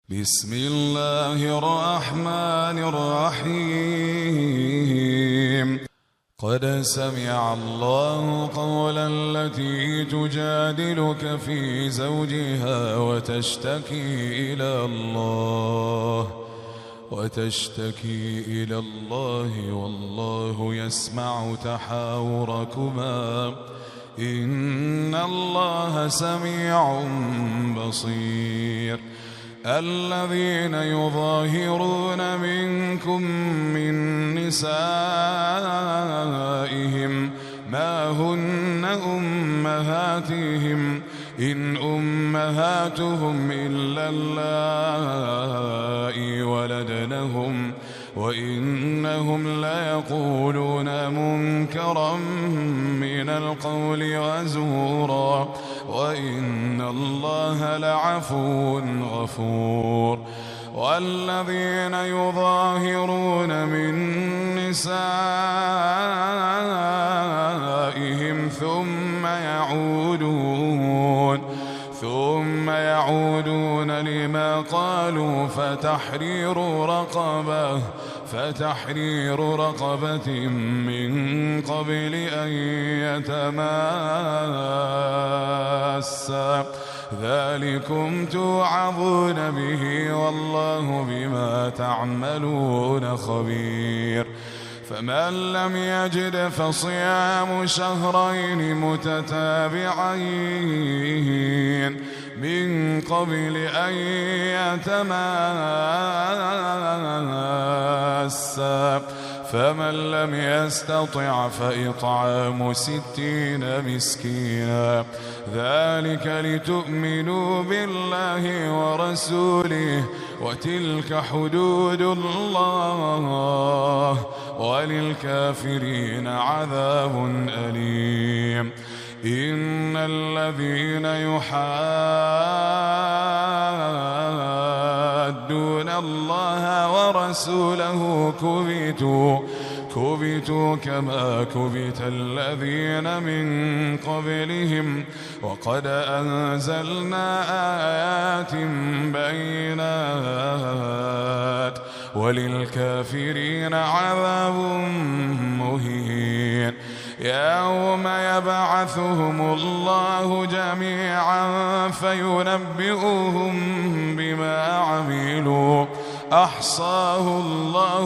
بسم الله الرحمن الرحيم. قد سمع الله قولا التي تجادلك في زوجها وتشتكي إلى الله والله يسمع تحاوركما إن الله سميع بصير. الذين يظاهرون منكم من نسائهم ما هن أمهاتهم إن أمهاتهم إلا اللائي ولدنهم وإنهم ليقولون منكرا من القول وزورا وإن الله لعفو غفور. والذين يظاهرون من نسائهم ثم يعودون لما قالوا فتحرير رقبة من قبل أن يتماسا ذلكم توعظون به والله بما تعملون خبير. فمن لم يجد فصيام شهرين متتابعين من قبل أن يتماسا فمن لم يستطع فإطعام 60 مسكينا ذلك لتؤمنوا بالله ورسوله وتلك حدود الله وللكافرين عذاب أليم. إن الذين يحادون الله ورسوله كبتوا كما كبت الذين من قبلهم وقد أنزلنا آيات بينات وللكافرين عذاب مهين. يوم يبعثهم الله جميعا فينبئهم بما عملوا أحصاه الله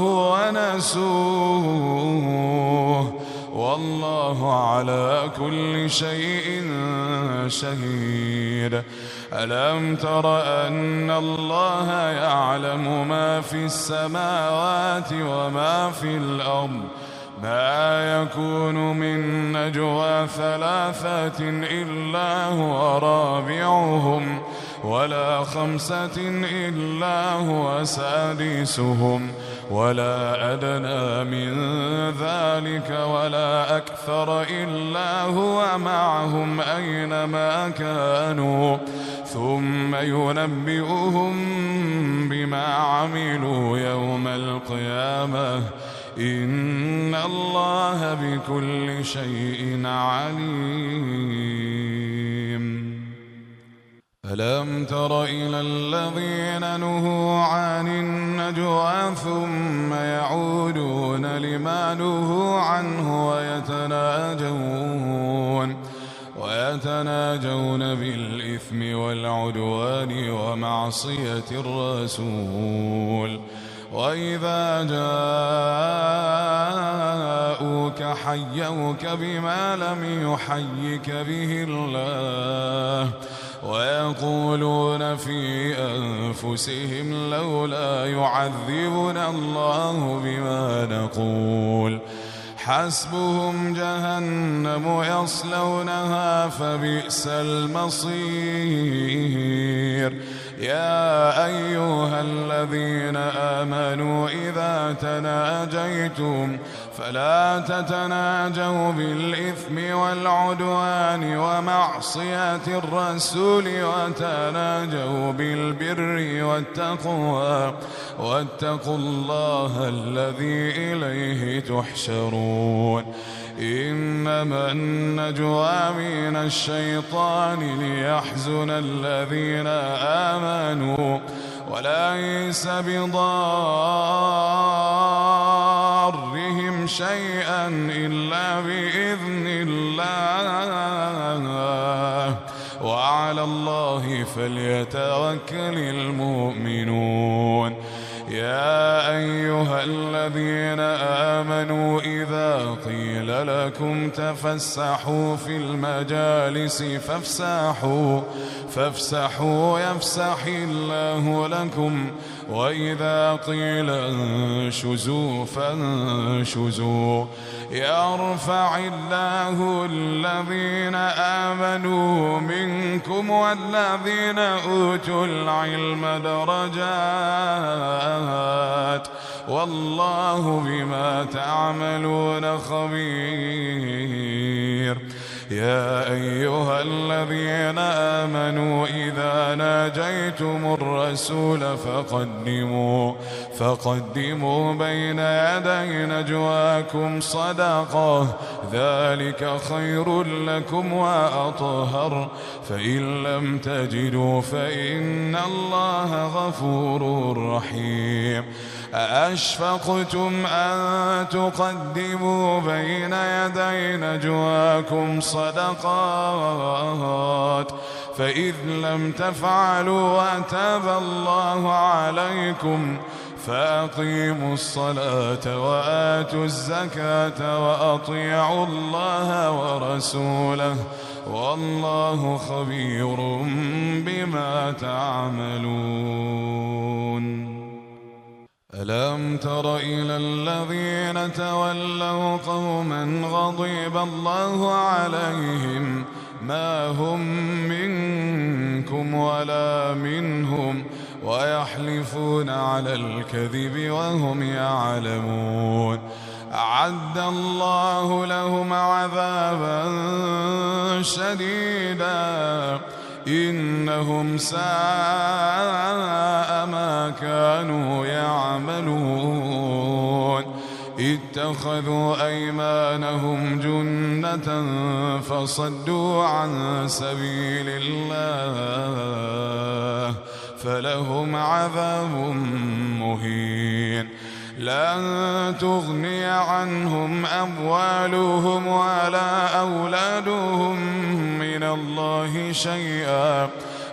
ونسوه والله على كل شيء شهيد. ألم تر أن الله يعلم ما في السماوات وما في الأرض ما يكون من نجوى 3 إلا هو رابعهم ولا 5 إلا هو سادسهم ولا أدنى من ذلك ولا أكثر إلا هو معهم أينما كانوا ثم ينبئهم بما عملوا يوم القيامة إن الله بكل شيء عليم. ألم تر إلى الذين نهوا عن النجوى ثم يعودون لما نهوا عنه ويتناجون بالإثم والعدوان ومعصية الرسول وإذا جاءوك حيوك بما لم يحيك به الله ويقولون في أنفسهم لولا يعذبنا الله بما نقول حسبهم جهنم يصلونها فبئس المصير. يا أيها الذين آمنوا إذا تناجيتم فلا تتناجوا بالإثم والعدوان ومعصية الرسول وتناجوا بالبر والتقوى واتقوا الله الذي إليه تحشرون. إنما النجوى من الشيطان ليحزن الذين آمنوا وليس بضارهم شيئا إلا بإذن الله وعلى الله فليتوكل المؤمنون. يا أيها الذين آمنوا إذا قيل لكم تفسحوا في المجالس فافسحوا يفسح الله لكم وإذا قيل انشزوا فانشزوا يرفع الله الذين آمنوا منكم والذين أوتوا العلم درجات والله بما تعملون خبير. يا أيها الذين آمنوا إذا ناجيتم الرسول فقدموا بين يدي نجواكم صدقة ذلك خير لكم وأطهر فإن لم تجدوا فإن الله غفور رحيم. أأشفقتم أن تقدموا بين يدي نجواكم صدقات فإذ لم تفعلوا وتاب الله عليكم فأقيموا الصلاة وآتوا الزكاة وأطيعوا الله ورسوله والله خبير بما تعملون. ألم تر إلى الذين تولوا قوما غضب الله عليهم ما هم منكم ولا منهم ويحلفون على الكذب وهم يعلمون أعد الله لهم عذابا شديدا إنهم ساء ما كانوا يعملون اتخذوا أيمانهم جنة فصدوا عن سبيل الله فلهم عذاب مهين. لن تغني عنهم أموالهم ولا أولادهم من الله شيئا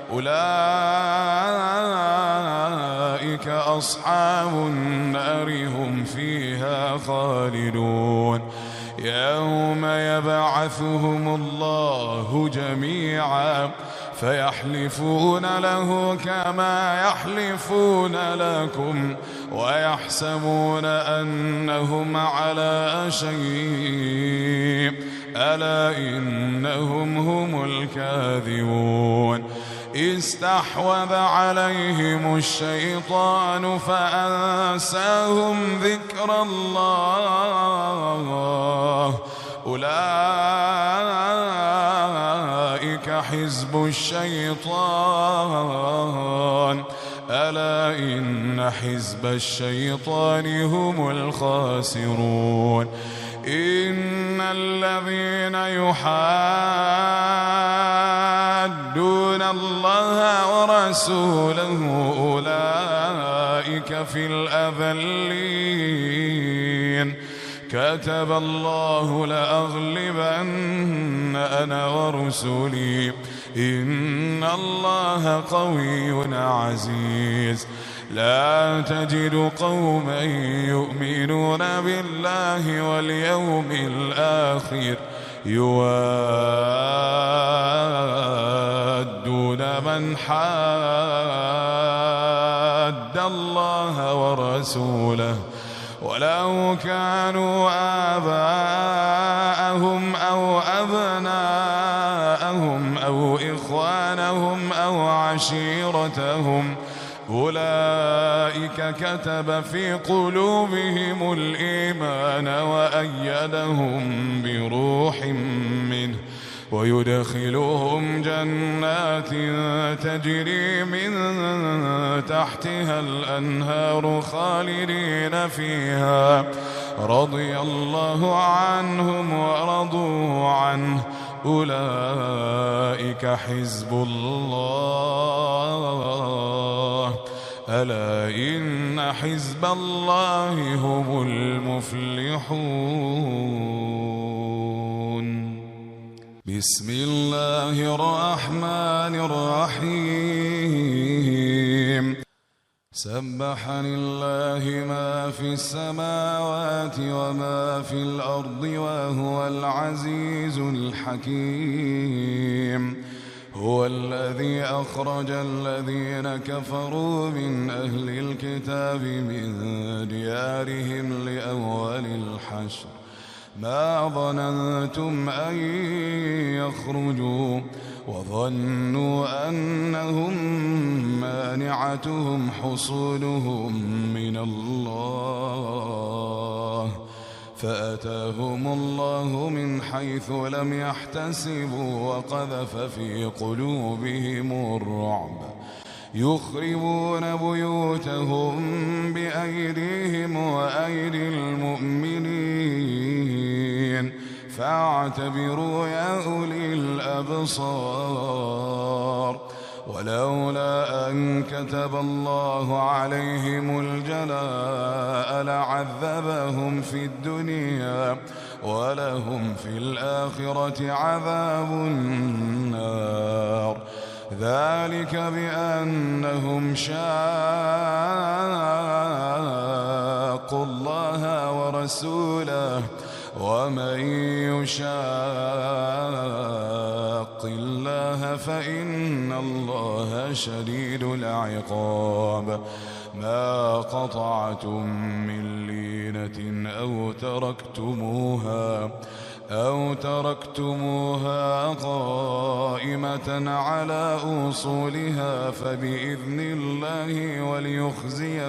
أولئك أصحاب النار هم فيها خالدون. يوم يبعثهم الله جميعا فيحلفون له كما يحلفون لكم ويحسبون أنهم على شيء ألا إنهم هم الكاذبون. استحوذ عليهم الشيطان فأنساهم ذكر الله أولئك حزب الشيطان ألا إن حزب الشيطان هم الخاسرون. إن الذين يحادون الله ورسوله أولئك في الأذلين كتب الله لأغلبن أنا ورسلي إن الله قوي عزيز. لا تجد قوما يؤمنون بالله واليوم الآخر يوادون من حاد الله ورسوله ولو كانوا آباءهم أو أبناءهم أو إخوانهم أو عشيرتهم أولئك كتب في قلوبهم الإيمان وأيدهم بروح منه ويدخلهم جنات تجري من تحتها الأنهار خالدين فيها رضي الله عنهم ورضوا عنه أولئك حزب الله ألا إن حزب الله هم المفلحون. بسم الله الرحمن الرحيم. سبح لله ما في السماوات وما في الأرض وهو العزيز الحكيم. هو الذي أخرج الذين كفروا من أهل الكتاب من ديارهم لأول الحشر ما ظننتم أن يخرجوا وظنوا أنهم مانعتهم حصولهم من الله فأتاهم الله من حيث لم يحتسبوا وقذف في قلوبهم الرعب يخربون بيوتهم بأيديهم وأيدي المؤمنين فاعتبروا يا أولي الأبصار. ولولا أن كتب الله عليهم الجلاء لعذبهم في الدنيا ولهم في الآخرة عذاب النار. ذلك بأنهم شاقوا الله ورسوله ومن يشاق الله فإن الله شديد العقاب. ما قطعتم من لينة أو تركتموها قائمة على أصولها فبإذن الله وليخزي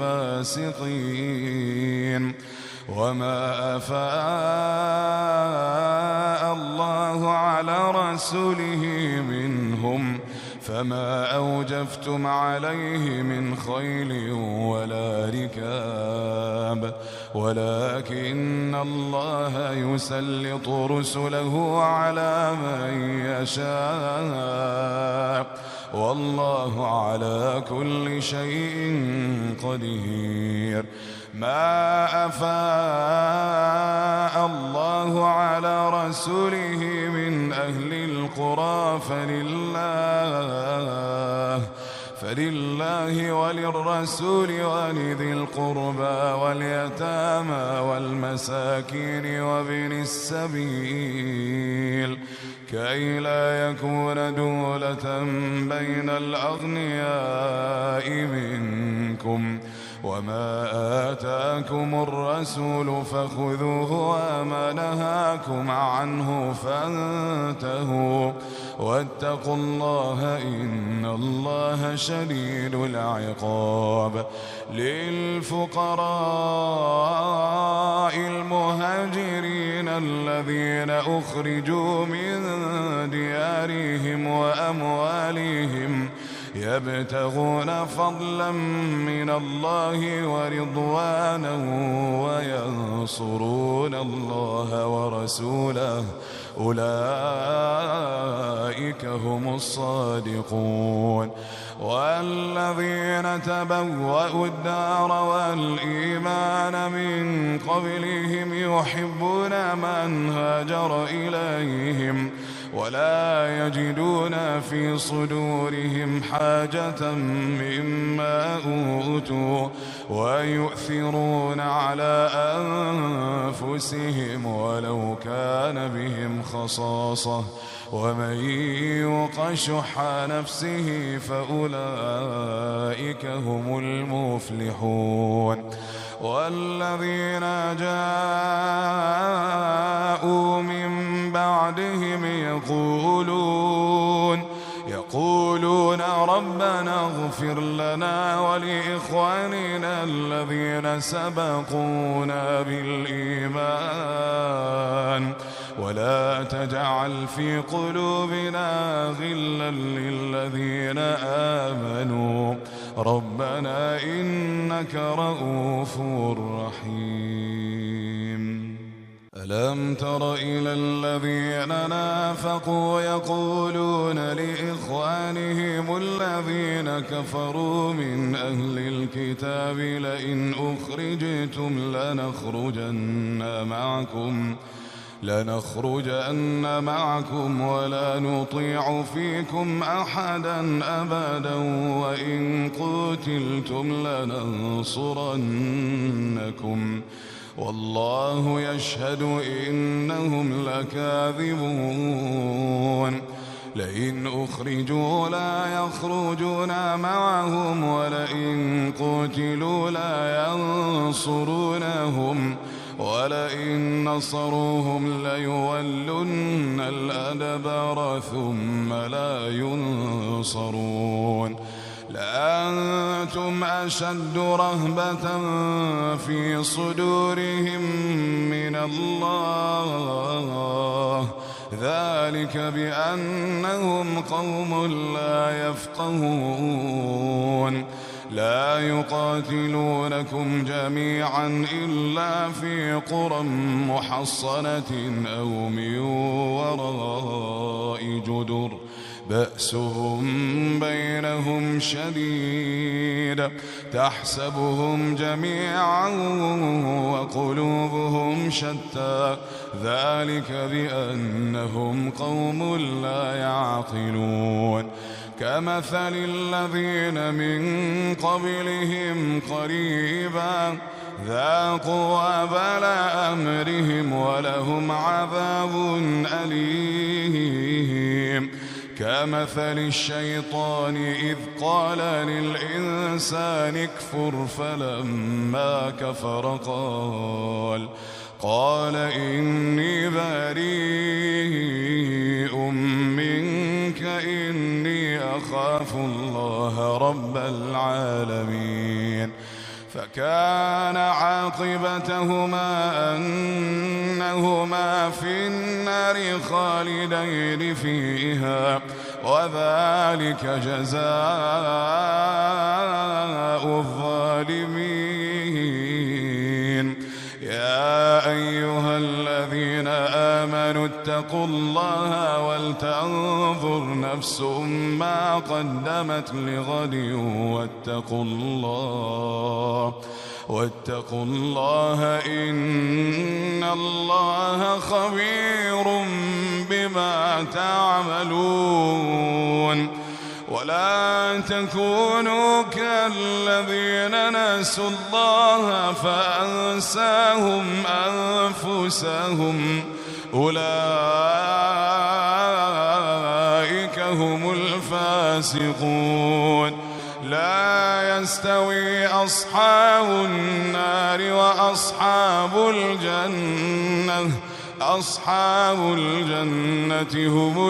الفاسقين. وما أفاء الله على رسوله منهم فما أوجفتم عليه من خيل ولا ركاب ولكن الله يسلط رسله على من يشاء والله على كل شيء قدير. ما أفاء الله على رسوله من أهل القرى فلله وللرسول ولذي القربى واليتامى والمساكين وابن السبيل كي لا يكون دولة بين الأغنياء منكم. وما آتاكم الرسول فخذوه وما نهاكم عنه فانتهوا واتقوا الله إن الله شديد العقاب. للفقراء المهاجرين الذين أخرجوا من ديارهم وأموالهم يبتغون فضلا من الله ورضوانا وينصرون الله ورسوله أولئك هم الصادقون. والذين تبوأوا الدار والإيمان من قبلهم يحبون من هاجر إليهم ولا يجدون في صدورهم حاجة مما أوتوا ويؤثرون على أنفسهم ولو كان بهم خصاصة ومن يوق شح نفسه فأولئك هم المفلحون. والذين جاءوا من بعدهم يقولون ربنا اغفر لنا ولإخواننا الذين سبقونا بالإيمان ولا تجعل في قلوبنا غلا للذين آمنوا ربنا إنك رؤوف رحيم. ألم تر إلى الذين نافقوا يقولون لإخوانهم الذين كفروا من أهل الكتاب لئن أخرجتم لنخرجن معكم ولا نطيع فيكم أحدا أبدا وإن قتلتم لننصرنكم والله يشهد إنهم لكاذبون لئن أخرجوا لا يخرجون معهم ولئن قتلوا لا ينصرونهم ولئن نصروهم ليولن الأدبار ثم لا ينصرون لأنتم أشد رهبة في صدورهم من الله ذلك بأنهم قوم لا يفقهون لا يقاتلونكم جميعا إلا في قرى محصنة أو من وراء جدر بأسهم بينهم شديد تحسبهم جميعا وقلوبهم شتى ذلك بأنهم قوم لا يعقلون كمثل الذين من قبلهم قريبا ذاقوا وبال أمرهم ولهم عذاب أليم كمثل الشيطان إذ قال للإنسان اكفر فلما كفر قال إني بريء منك إني أخاف الله رب العالمين فكان عاقبتهما أنهما في النار خالدين فيها وذلك جزاء الظالمين يا أيها الذين آمنوا اتقوا الله ولتنظر نفس ما قدمت لغد واتقوا الله إن الله خبير بما تعملون ولا تكونوا كالذين نسوا الله فأنساهم أنفسهم أولئك هم الفاسقون لا يستوي أصحاب النار وأصحاب الجنة أصحاب الجنة هم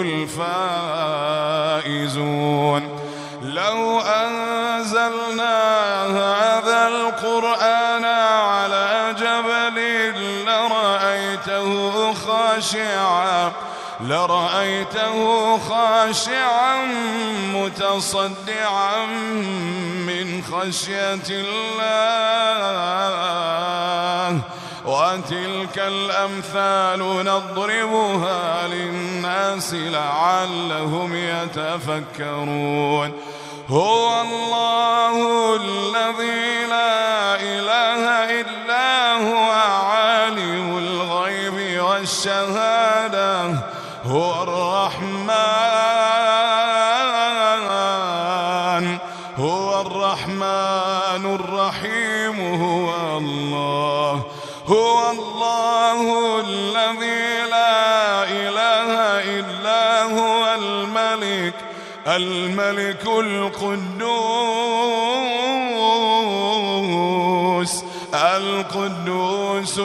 الفائزون لو أنزلنا هذا القرآن على جبل لرأيته خاشعا متصدعا من خشية الله وتلك الأمثال نضربها للناس لعلهم يتفكرون هو الله الذي لا إله إلا هو عالم الغيب والشهادة هو الرحمن الرحيم هو الله الذي لا إله إلا هو الملك القدوس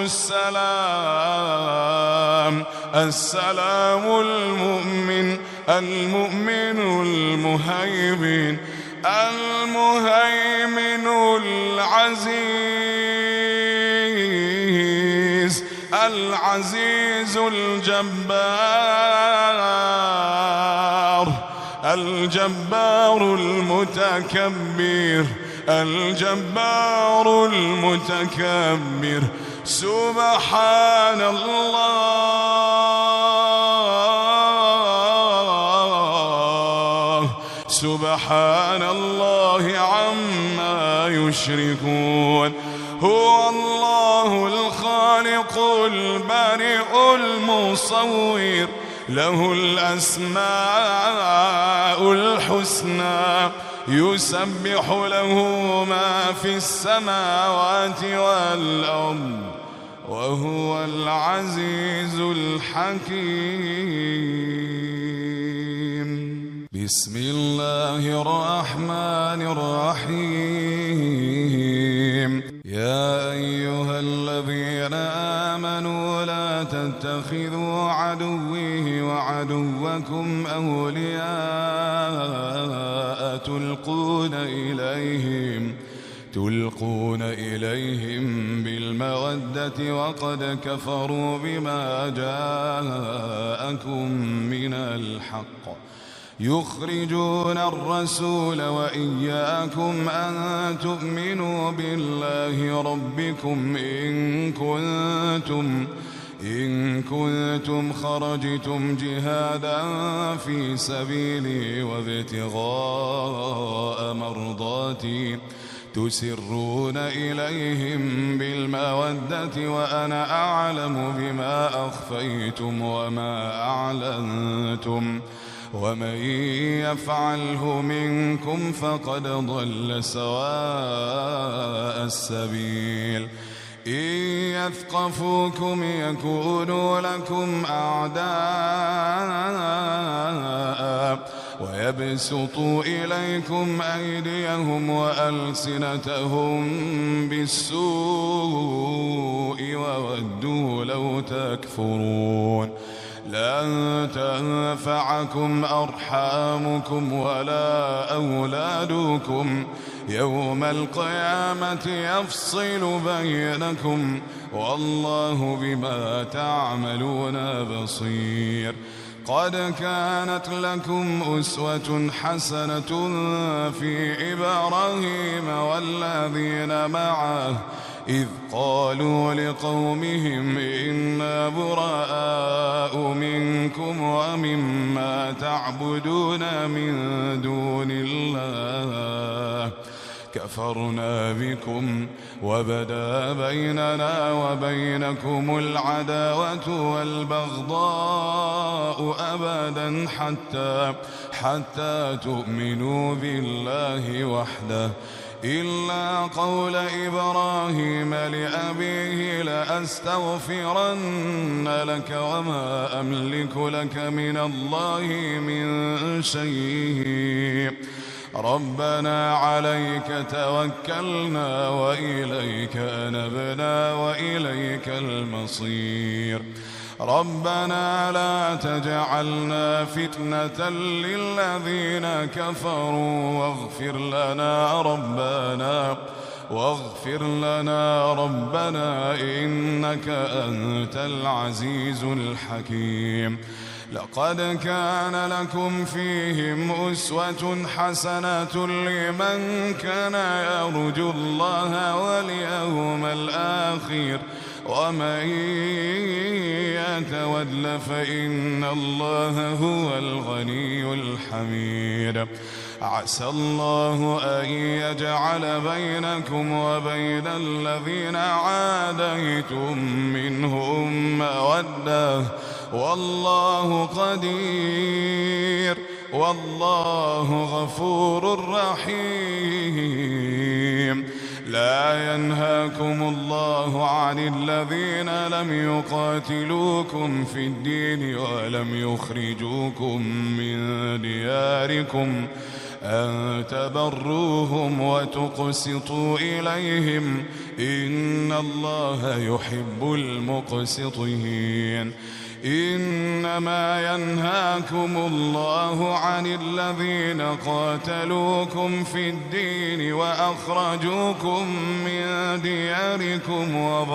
السلام المؤمن المهيمن العزيز الجبار المتكبر سبحان الله سبحان الله عما يشركون. هو الله الخالق البارئ المصور، له الأسماء الحسنى، يسبح له ما في السماوات والأرض، وهو العزيز الحكيم. بسم الله الرحمن الرحيم. يا أيها الذين آمنوا لا تتخذوا عدوي وعدوكم أولياء تلقون إليهم بالمودة وقد كفروا بما جاءكم من الحق، يخرجون الرسول وإياكم أن تؤمنوا بالله ربكم إن كنتم خرجتم جهادا في سبيلي وابتغاء مرضاتي تسرون إليهم بالمودة وأنا أعلم بما أخفيتم وما أعلنتم، ومن يفعله منكم فقد ضل سواء السبيل. إن يثقفوكم يكونوا لكم أعداء ويبسطوا إليكم أيديهم وألسنتهم بالسوء وودوا لو تكفرون. لن تنفعكم أرحامكم ولا أولادكم، يوم القيامة يفصل بينكم والله بما تعملون بصير. قد كانت لكم أسوة حسنة في إبراهيم والذين معه إذ قالوا لقومهم إنا براء منكم ومما تعبدون من دون الله كفرنا بكم وبدا بيننا وبينكم العداوة والبغضاء أبدا حتى تؤمنوا بالله وحده إلا قول إبراهيم لأبيه لأستغفرن لك وما أملك لك من الله من شيء ربنا عليك توكلنا وإليك أنبنا وإليك المصير. ربنا لا تجعلنا فتنة للذين كفروا واغفر لنا ربنا إنك أنت العزيز الحكيم. لقد كان لكم فيهم أسوة حسنة لمن كان يرجو الله واليوم الآخر ومن يتول فإن الله هو الغني الحميد. عسى الله أن يجعل بينكم وبين الذين عاديتم منهم مودة والله قدير والله غفور رحيم. لا ينهاكم الله عن الذين لم يقاتلوكم في الدين ولم يخرجوكم من دياركم أن تبروهم وتقسطوا إليهم إن الله يحب المقسطين. إنما ينهاكم الله عن الذين قاتلوكم في الدين وأخرجوكم من دياركم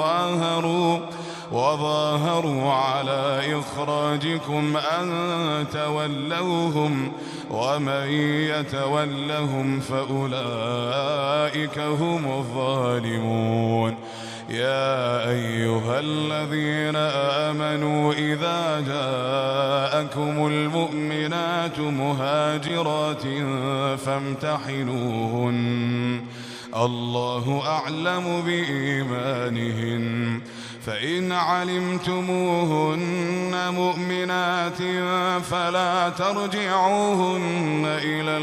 وظاهروا على إخراجكم أن تولوهم ومن يتولهم فأولئك هم الظالمون. يا أيها الذين آمنوا إذا جاءكم المؤمنات مهاجرات فامتحنوهن الله أعلم بإيمانهن فإن علمتموهن مؤمنات فلا ترجعوهن إلى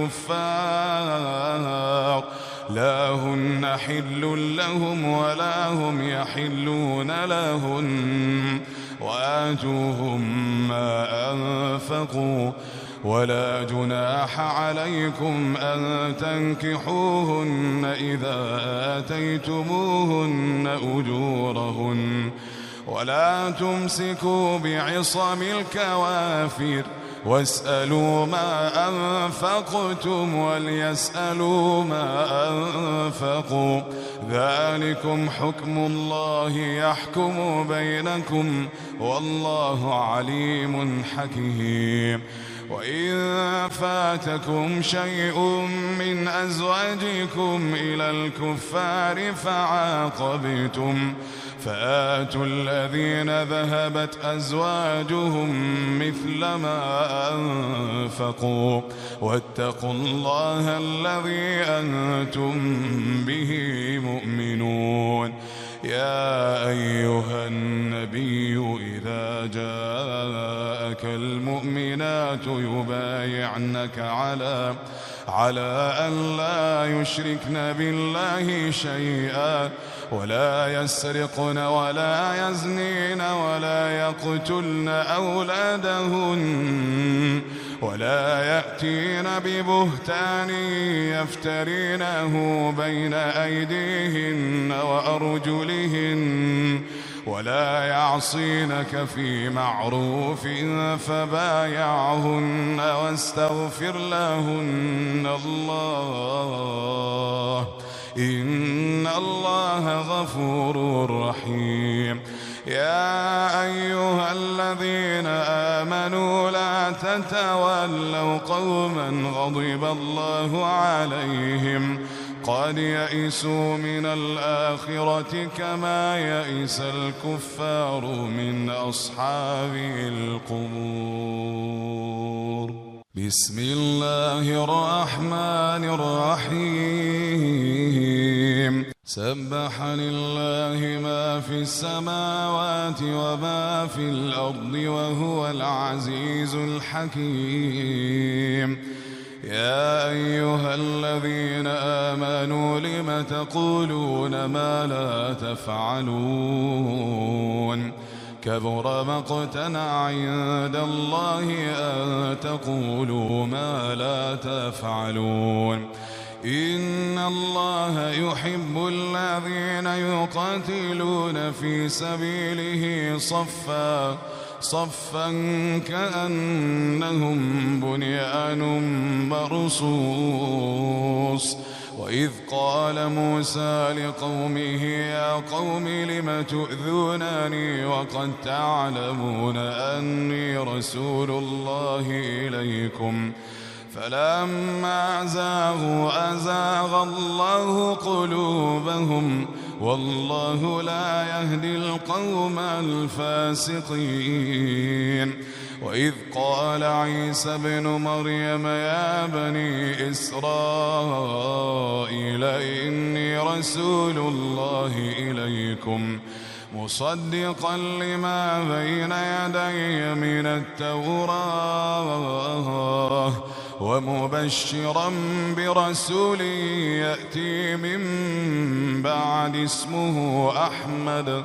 الكفار لا هن حل لهم ولا هم يحلون لهن وآتوهم ما أنفقوا ولا جناح عليكم أن تنكحوهن إذا آتيتموهن أجورهن ولا تمسكوا بعصم الكوافر واسألوا ما أنفقتم وليسألوا ما أنفقوا ذلكم حكم الله يحكم بينكم والله عليم حكيم وإن فاتكم شيء من أزواجكم إلى الكفار فعاقبتم فآتوا الذين ذهبت أزواجهم مثل ما أنفقوا واتقوا الله الذي أنتم به مؤمنون يا أيها النبي إذا جاءك المؤمنات يبايعنك على أن لا يشركن بالله شيئا ولا يسرقن ولا يزنين ولا يقتلن أولادهن ولا يأتين ببهتان يفترينه بين أيديهن وأرجلهن ولا يعصينك في معروف فبايعهن واستغفر لهن الله إن الله غفور رحيم يا أيها الذين آمنوا لا تتولوا قوما غضب الله عليهم قد يئسوا من الآخرة كما يئس الكفار من أصحاب القبور بسم الله الرحمن الرحيم سبح لله ما في السماوات وما في الأرض وهو العزيز الحكيم يا أيها الذين آمنوا لم تقولون ما لا تفعلون كبر مقتا عند الله أن تقولوا ما لا تفعلون إن الله يحب الذين يقاتلون في سبيله صفا كأنهم بنيان مرصوص وإذ قال موسى لقومه يا قوم لم تؤذونني وقد تعلمون أني رسول الله إليكم فلما زاغوا أزاغ الله قلوبهم والله لا يهدي القوم الفاسقين وإذ قال عيسى ابن مريم يا بني إسرائيل إني رسول الله إليكم مصدقا لما بين يدي من التوراة ومبشرا برسول يأتي من بعد اسمه أحمد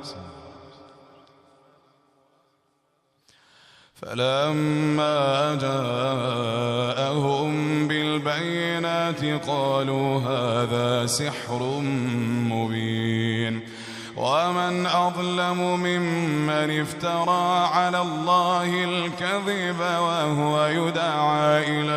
فلما جاءهم بالبينات قالوا هذا سحر مبين ومن أظلم ممن افترى على الله الكذب وهو يدعى إلى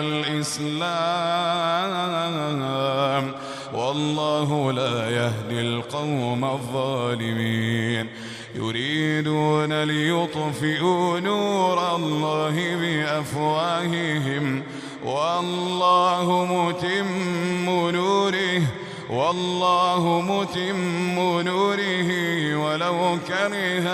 الإسلام والله لا يهدي القوم الظالمين يريدون ليطفئوا نور الله بأفواههم والله متم نوره والله متم نوره ولو كره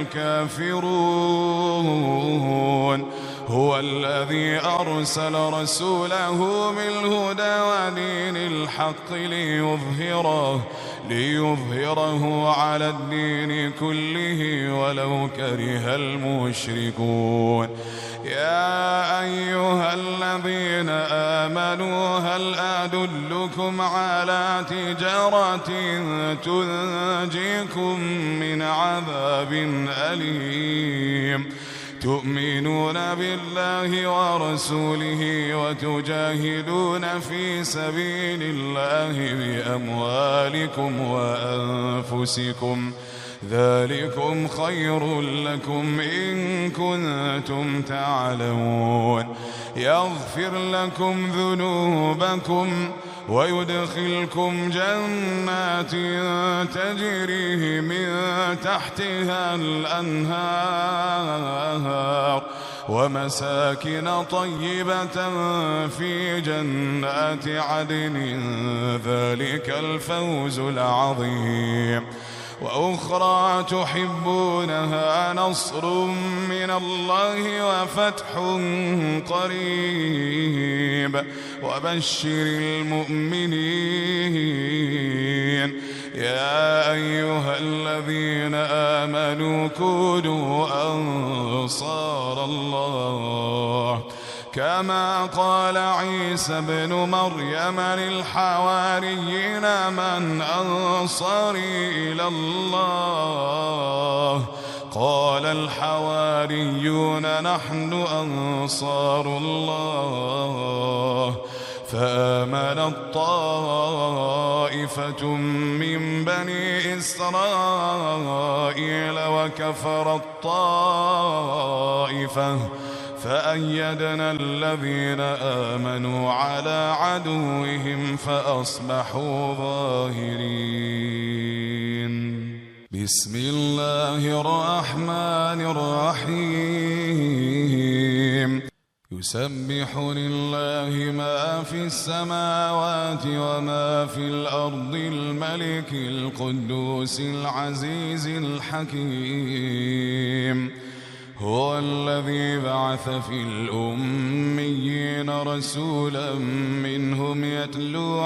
الكافرون هو الذي أرسل رسوله بالهدى ودين الحق ليظهره على الدين كله ولو كره المشركون يا أيها الذين آمنوا هل أدلكم على تجارة تنجيكم من عذاب أليم تؤمنون بالله ورسوله وتجاهدون في سبيل الله بأموالكم وأنفسكم ذلكم خير لكم إن كنتم تعلمون يغفر لكم ذنوبكم ويدخلكم جنات تجري من تحتها الأنهار ومساكن طيبة في جنات عدن ذلك الفوز العظيم وأخرى تحبونها نصر من الله وفتح قريب وبشر المؤمنين يا أيها الذين آمنوا كونوا أنصار الله كما قال عيسى ابن مريم للحواريين من أنصاري إلى الله قال الحواريون نحن أنصار الله فآمنت طائفة من بني إسرائيل وكفرت طائفة فأيدنا الذين آمنوا على عدوهم فأصبحوا ظاهرين بسم الله الرحمن الرحيم يسبح لله ما في السماوات وما في الأرض الملك القدوس العزيز الحكيم هو الذي بعث في الأميين رسولا منهم يتلو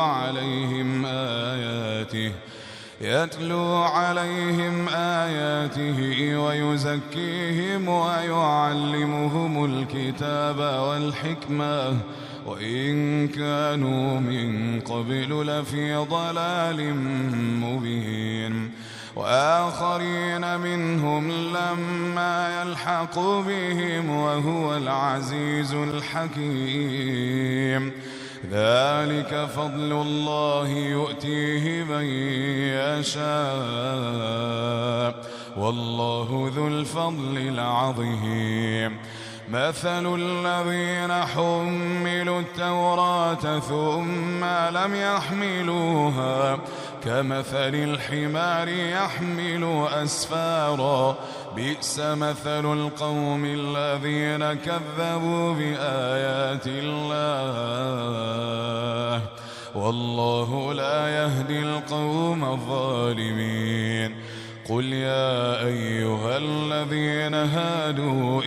عليهم آياته ويزكيهم ويعلمهم الكتاب والحكمة وإن كانوا من قبل لفي ضلال مبين وآخرين منهم لما يلحقوا بهم وهو العزيز الحكيم ذلك فضل الله يؤتيه من يشاء والله ذو الفضل العظيم مثل الذين حملوا التوراة ثم لم يحملوها كمثل الحمار يحمل أسفارا بئس مثل القوم الذين كذبوا بآيات الله والله لا يهدي القوم الظالمين قل يا أيها الذين هادوا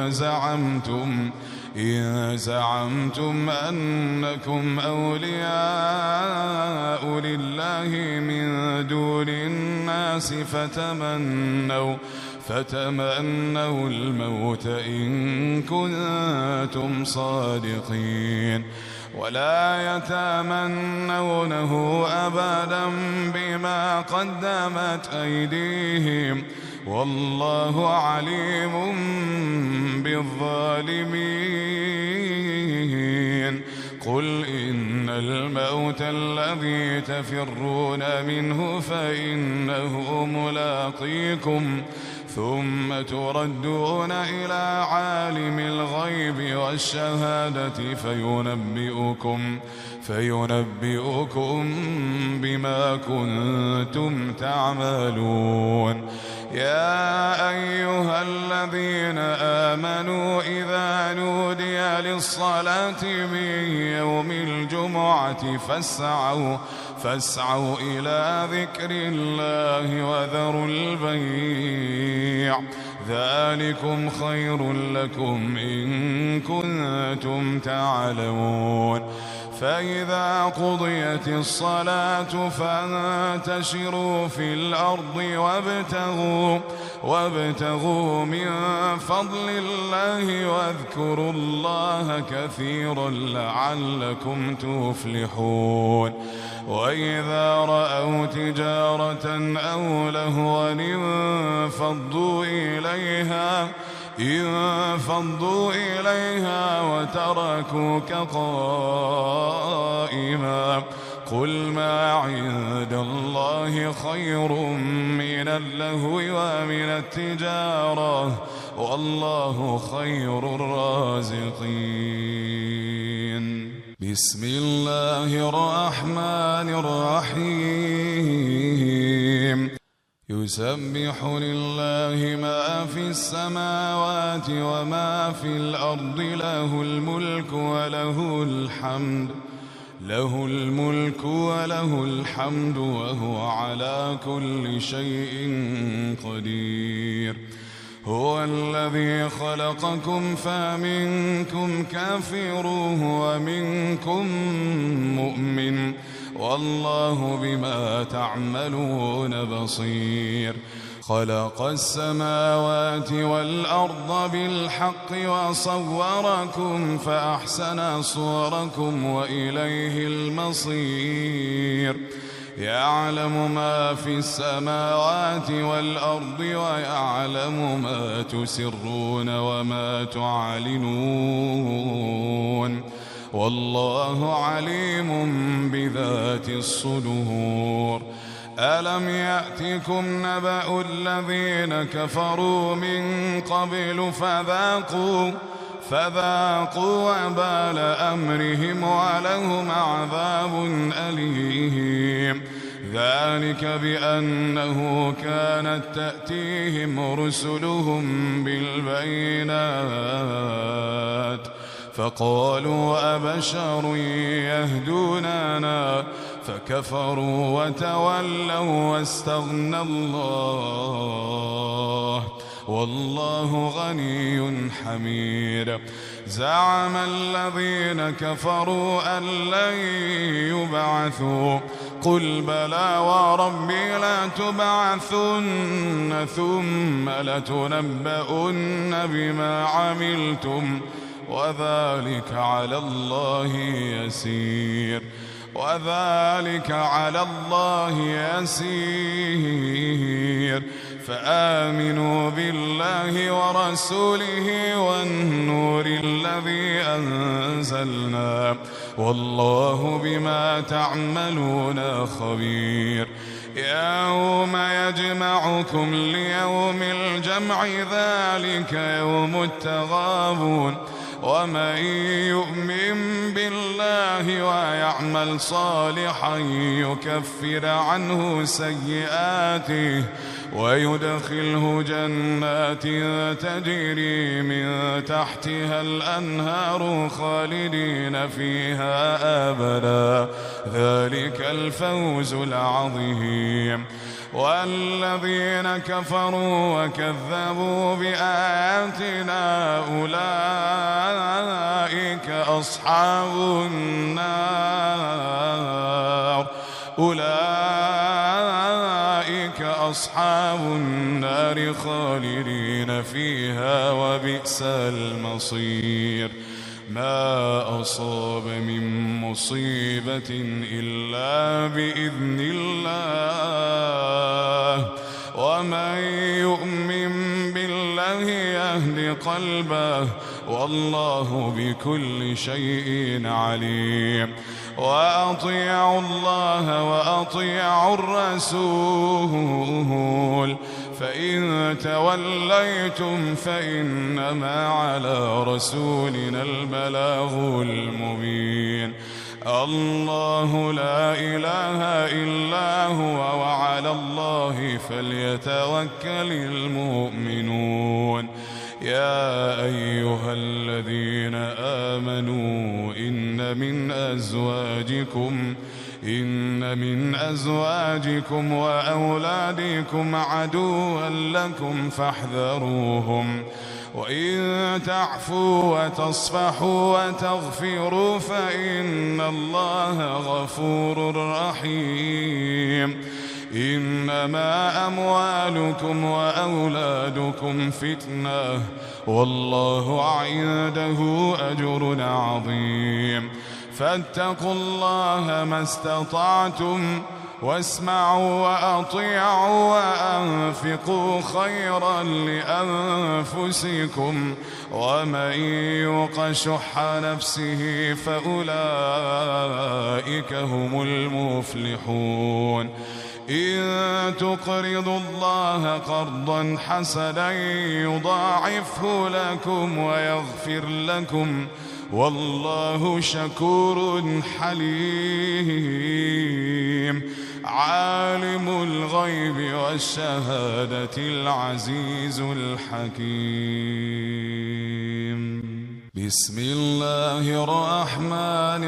إن زعمتم أنكم أولياء لله من دون الناس فتمنوا الموت إن كنتم صادقين ولا يتمنونه أبدا بما قدمت أيديهم والله عليم بالظالمين قل إن الموت الذي تفرون منه فإنه ملاقيكم ثم تردون إلى عالم الغيب والشهادة فينبئكم بما كنتم تعملون يا أيها الذين آمنوا إذا نودي للصلاة من يوم الجمعة فاسعوا إلى ذكر الله وذروا البيع ذلكم خير لكم إن كنتم تعلمون فإذا قضيت الصلاة فانتشروا في الأرض وابتغوا من فضل الله واذكروا الله كثيرا لعلكم تفلحون وإذا رأوا تجارة أو لهوا انفضوا إليها وتركوك قائما قل ما عند الله خير من اللهو ومن التجارة والله خير الرازقين بسم الله الرحمن الرحيم يسبح لله ما في السماوات وما في الأرض له الملك وله الحمد وهو على كل شيء قدير هو الذي خلقكم فمنكم كافر ومنكم مؤمن والله بما تعملون بصير خلق السماوات والأرض بالحق وصوركم فأحسن صوركم وإليه المصير يعلم ما في السماوات والأرض ويعلم ما تسرون وما تعلنون والله عليم بذات الصدور ألم يأتكم نبأ الذين كفروا من قبل فذاقوا وبال أمرهم ولهم عذاب أليم ذلك بأنه كانت تأتيهم رسلهم بالبينات فقالوا أبشر يهدوننا فكفروا وتولوا واستغنى الله والله غني حميد زعم الذين كفروا أن لن يبعثوا قل بلى وربي لتبعثن ثم لتنبؤن بما عملتم وذلك على الله يسير فآمنوا بالله ورسوله والنور الذي أنزلنا والله بما تعملون خبير يوم يجمعكم ليوم الجمع ذلك يوم التغابن ومن يؤمن بالله ويعمل صالحا يكفر عنه سيئاته ويدخله جنات تجري من تحتها الأنهار خالدين فيها أبدا ذلك الفوز العظيم والذين كفروا وكذبوا بآياتنا أولئك أصحاب النار خالدين فيها وبئس المصير ما أصاب من مصيبة إلا بإذن الله ومن يؤمن بالله يهد قلبه والله بكل شيء عليم وأطيعوا الله وأطيعوا الرسول فإن توليتم فإنما على رسولنا البلاغ المبين الله لا إله إلا هو وعلى الله فليتوكل المؤمنون يا أيها الذين آمنوا إن من إن من أزواجكم وأولادكم عدوا لكم فاحذروهم وإن تعفوا وتصفحوا وتغفروا فإن الله غفور رحيم إنما أموالكم وأولادكم فتنة والله عنده أجر عظيم فاتقوا الله ما استطعتم واسمعوا وأطيعوا وأنفقوا خيرا لأنفسكم ومن يوق شح نفسه فأولئك هم المفلحون إن تقرضوا الله قرضا حسنا يضاعفه لكم ويغفر لكم والله شكور حليم عالم الغيب والشهادة العزيز الحكيم بسم الله الرحمن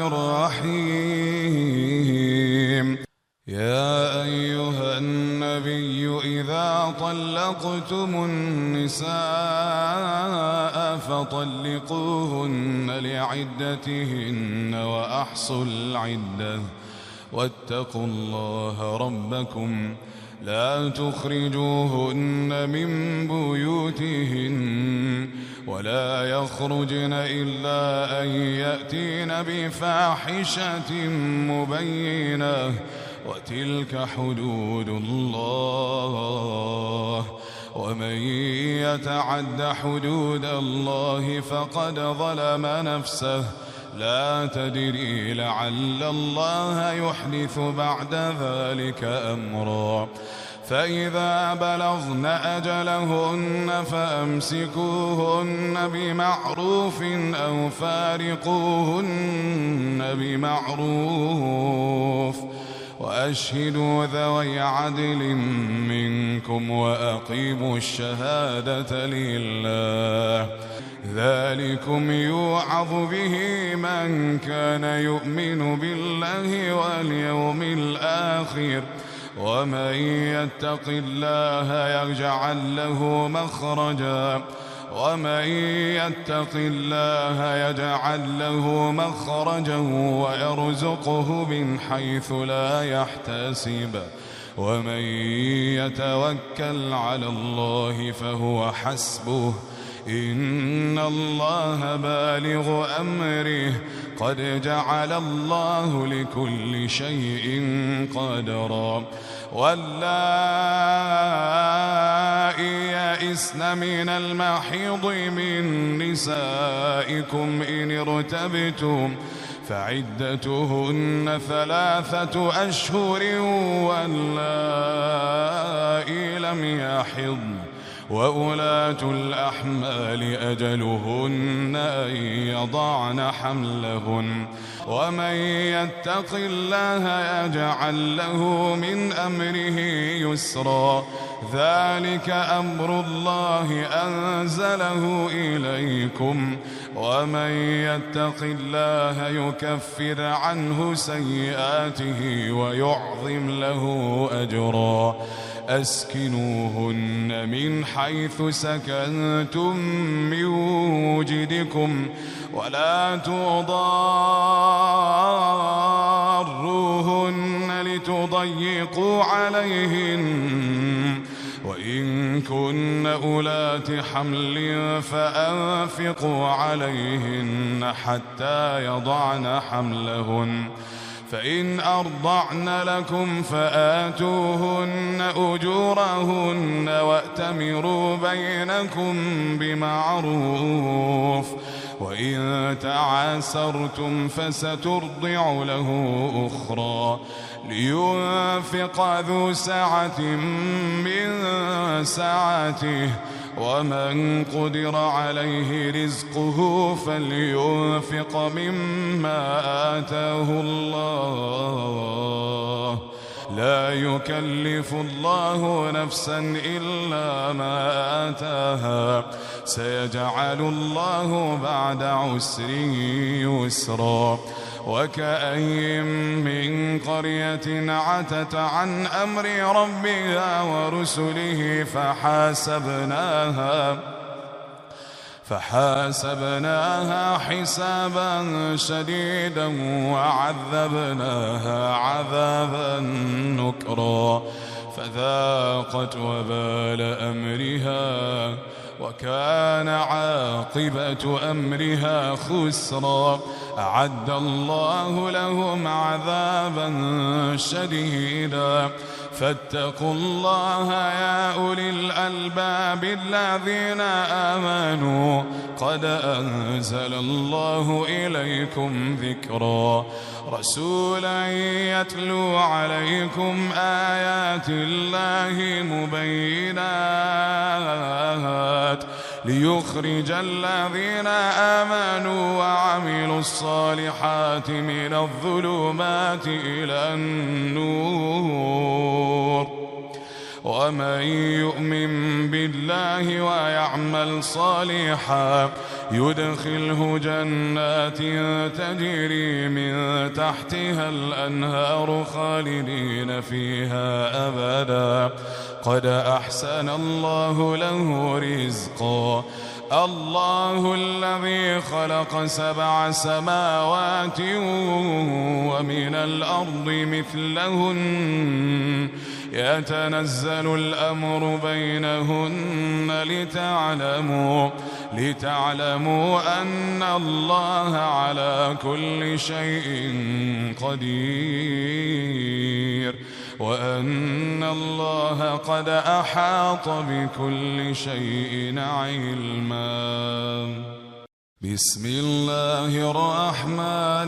الرحيم يا أيها النبي إذا طلقتم النساء فطلقوهن لعدتهن وأحصوا العدة واتقوا الله ربكم لا تخرجوهن من بيوتهن ولا يخرجن إلا أن يأتين بفاحشة مبينة وتلك حدود الله ومن يتعد حدود الله فقد ظلم نفسه لا تدري لعل الله يحدث بعد ذلك أمرا فإذا بلغن أجلهن فأمسكوهن بمعروف أو فارقوهن بمعروف وأشهدوا ذوي عدل منكم وأقيموا الشهادة لله ذلكم يوعظ به من كان يؤمن بالله واليوم الآخر ومن يتق الله يجعل له مخرجا ويرزقه من حيث لا يحتسب ومن يتوكل على الله فهو حسبه إن الله بالغ أمره قد جعل الله لكل شيء قدرا واللائي يئسن من المحيض من نسائكم إن ارتبتم فعدتهن 3 أشهر واللائي لم يحضن وأولاة الأحمال أجلهن أن يضعن حملهن ومن يتق الله يجعل له من أمره يسرا ذلك أمر الله أنزله إليكم ومن يتق الله يكفر عنه سيئاته ويعظم له أجرا أسكنوهن من حيث سكنتم من وجدكم ولا تضاروهن لتضيقوا عليهن وإن كن أولات حمل فأنفقوا عليهن حتى يضعن حملهن فإن أرضعن لكم فآتوهن أجورهن وأتمروا بينكم بمعروف وإن تعاسرتم فسترضع له أخرى لينفق ذو سعة من سعته ومن قدر عليه رزقه فلينفق مما آتاه الله لا يكلف الله نفسا إلا ما آتاها سيجعل الله بعد عسر يسرا وكأين من قرية عتت عن أمر ربها ورسله فحاسبناها حسابا شديدا وعذبناها عذابا نكرا فذاقت وبال أمرها وكان عاقبة أمرها خسرا أعد الله لهم عذابا شديدا فاتقوا الله يا أولي الألباب الذين آمنوا قد أنزل الله إليكم ذكرا رسولا يتلو عليكم آيات الله مبينات ليخرج الذين آمنوا وعملوا الصالحات من الظلمات إلى النور ومن يؤمن بالله ويعمل صالحا يدخله جنات تجري من تحتها الأنهار خالدين فيها أبدا قد أحسن الله له رزقا الله الذي خلق 7 سماوات ومن الأرض مثلهن يتنزل الأمر بينهن لتعلموا أن الله على كل شيء قدير وأن الله قد أحاط بكل شيء علما بسم الله الرحمن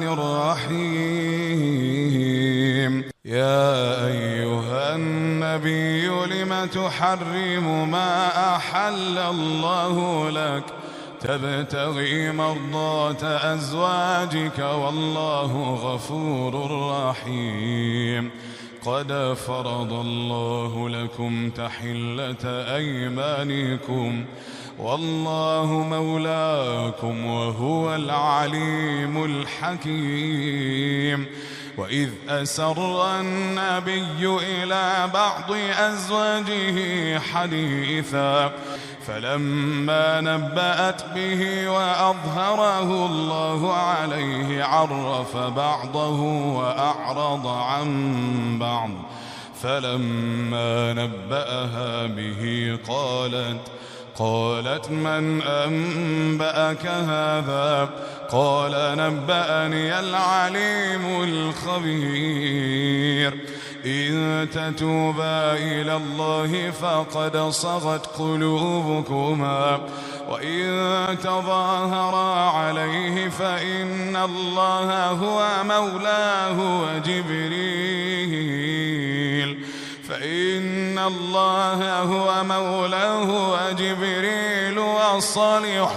الرحيم يا أيها النبي لم تحرم ما أحل الله لك تبتغي مرضات أزواجك والله غفور رحيم قد فرض الله لكم تحلة أيمانكم والله مولاكم وهو العليم الحكيم وإذ أسر النبي إلى بعض أزواجه حديثا فلما نبأت به وأظهره الله عليه عرف بعضه وأعرض عن بعض فلما نبأها به قالت من أنبأك هذا قال نبأني العليم الخبير إن تتوبا إلى الله فقد صغت قلوبكما وإن تظاهرا عليه فإن الله هو مولاه وجبريل وصالح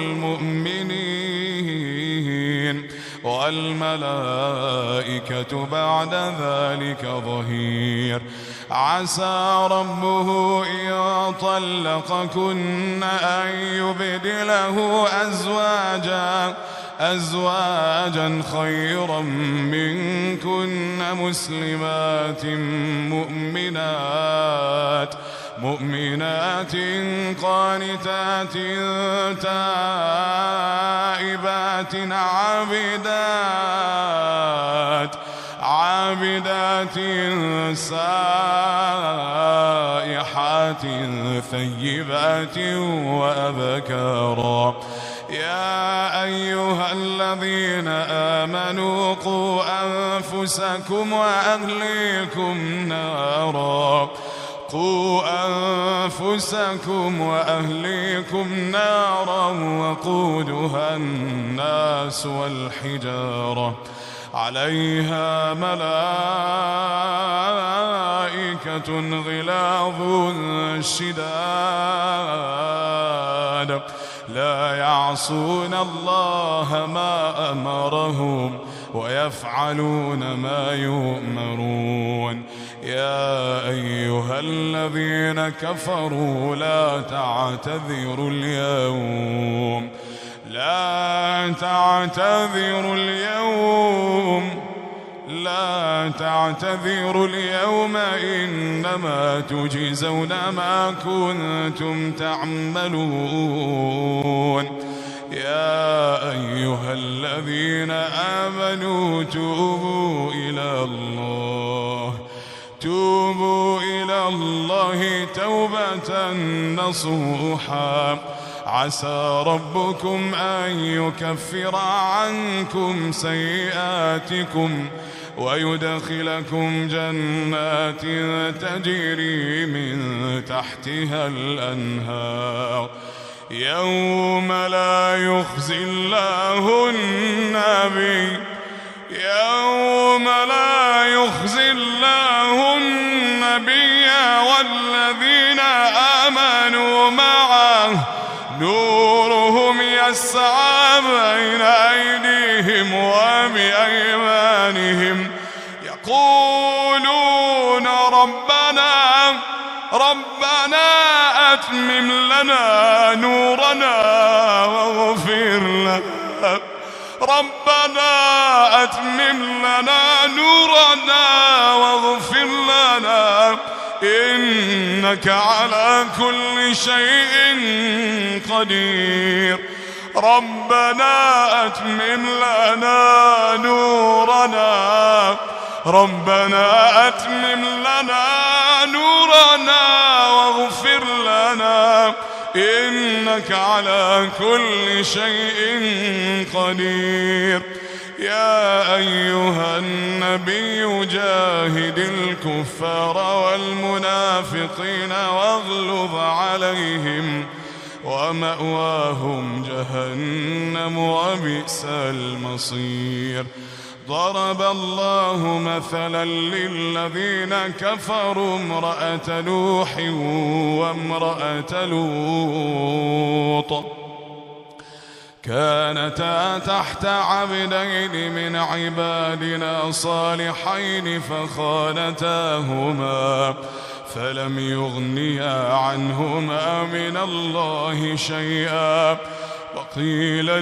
المؤمنين والملائكة بعد ذلك ظهير عسى ربه إن طلقكن أن يبدله أزواجا خيرا منكن مسلمات مؤمنات قانتات تائبات عابدات سائحات ثيبات وأبكارا يا أيها الذين آمنوا قوا أنفسكم وأهليكم نارا وقودها الناس والحجارة عليها ملائكة غلاظ شداد لا يعصون الله ما أمرهم ويفعلون ما يؤمرون يا أيها الذين كفروا لا تعتذروا اليوم لا تعتذروا اليوم إنما تجزون ما كنتم تعملون. يا أيها الذين آمنوا توبوا إلى الله توبة نصوحا عسى ربكم أن يكفر عنكم سيئاتكم ويدخلكم جنات تجري من تحتها الأنهار يوم لا يخزي الله النبي والذين آمنوا معه نورهم يسعى بين أيديهم وبأيمانهم يقولون ربنا أتمم لنا نورنا واغفر لنا إنك على كل شيء قدير. ربنا أتمم لنا نورنا واغفر لنا إنك على كل شيء قدير. يا أيها النبي جاهد الكفار والمنافقين واغلظ عليهم ومأواهم جهنم وبئس المصير. ضرب الله مثلا للذين كفروا امرأة نوح وامرأة لوط كانتا تحت عبدين من عبادنا صالحين فخانتاهما فلم يغنيا عنهما من الله شيئا وقيل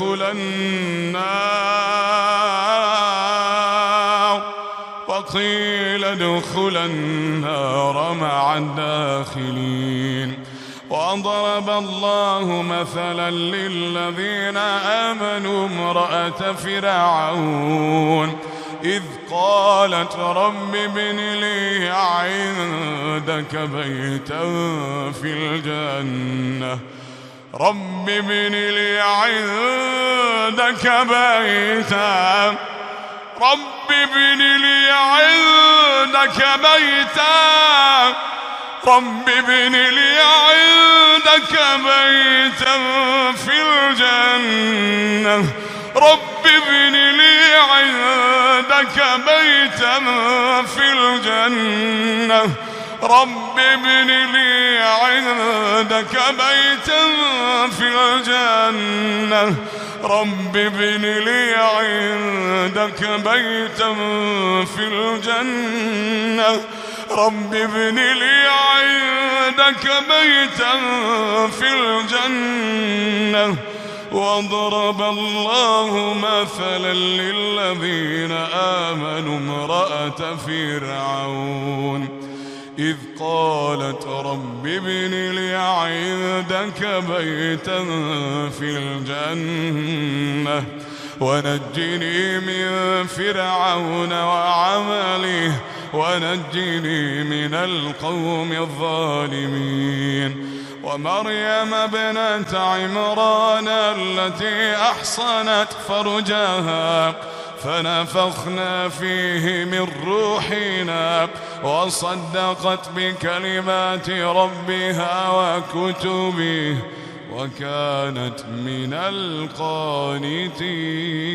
ادخلا النار مع الداخلين. وضرب الله مثلا للذين آمنوا امرأة فرعون إذ قالت رب ابن لي عندك بيتا في الجنة رب ابن لي عندك بيتا في الجنة وضرب الله مثلا للذين آمنوا امرأة فرعون إذ قالت رب ابن لي عندك بيتا في الجنة ونجني من فرعون وعمله ونجني من القوم الظالمين. ومريم ابنة عمران التي أحصنت فرجها فنفخنا فيه من روحنا وصدقت بكلمات ربها وكتبه وكانت من القانتين.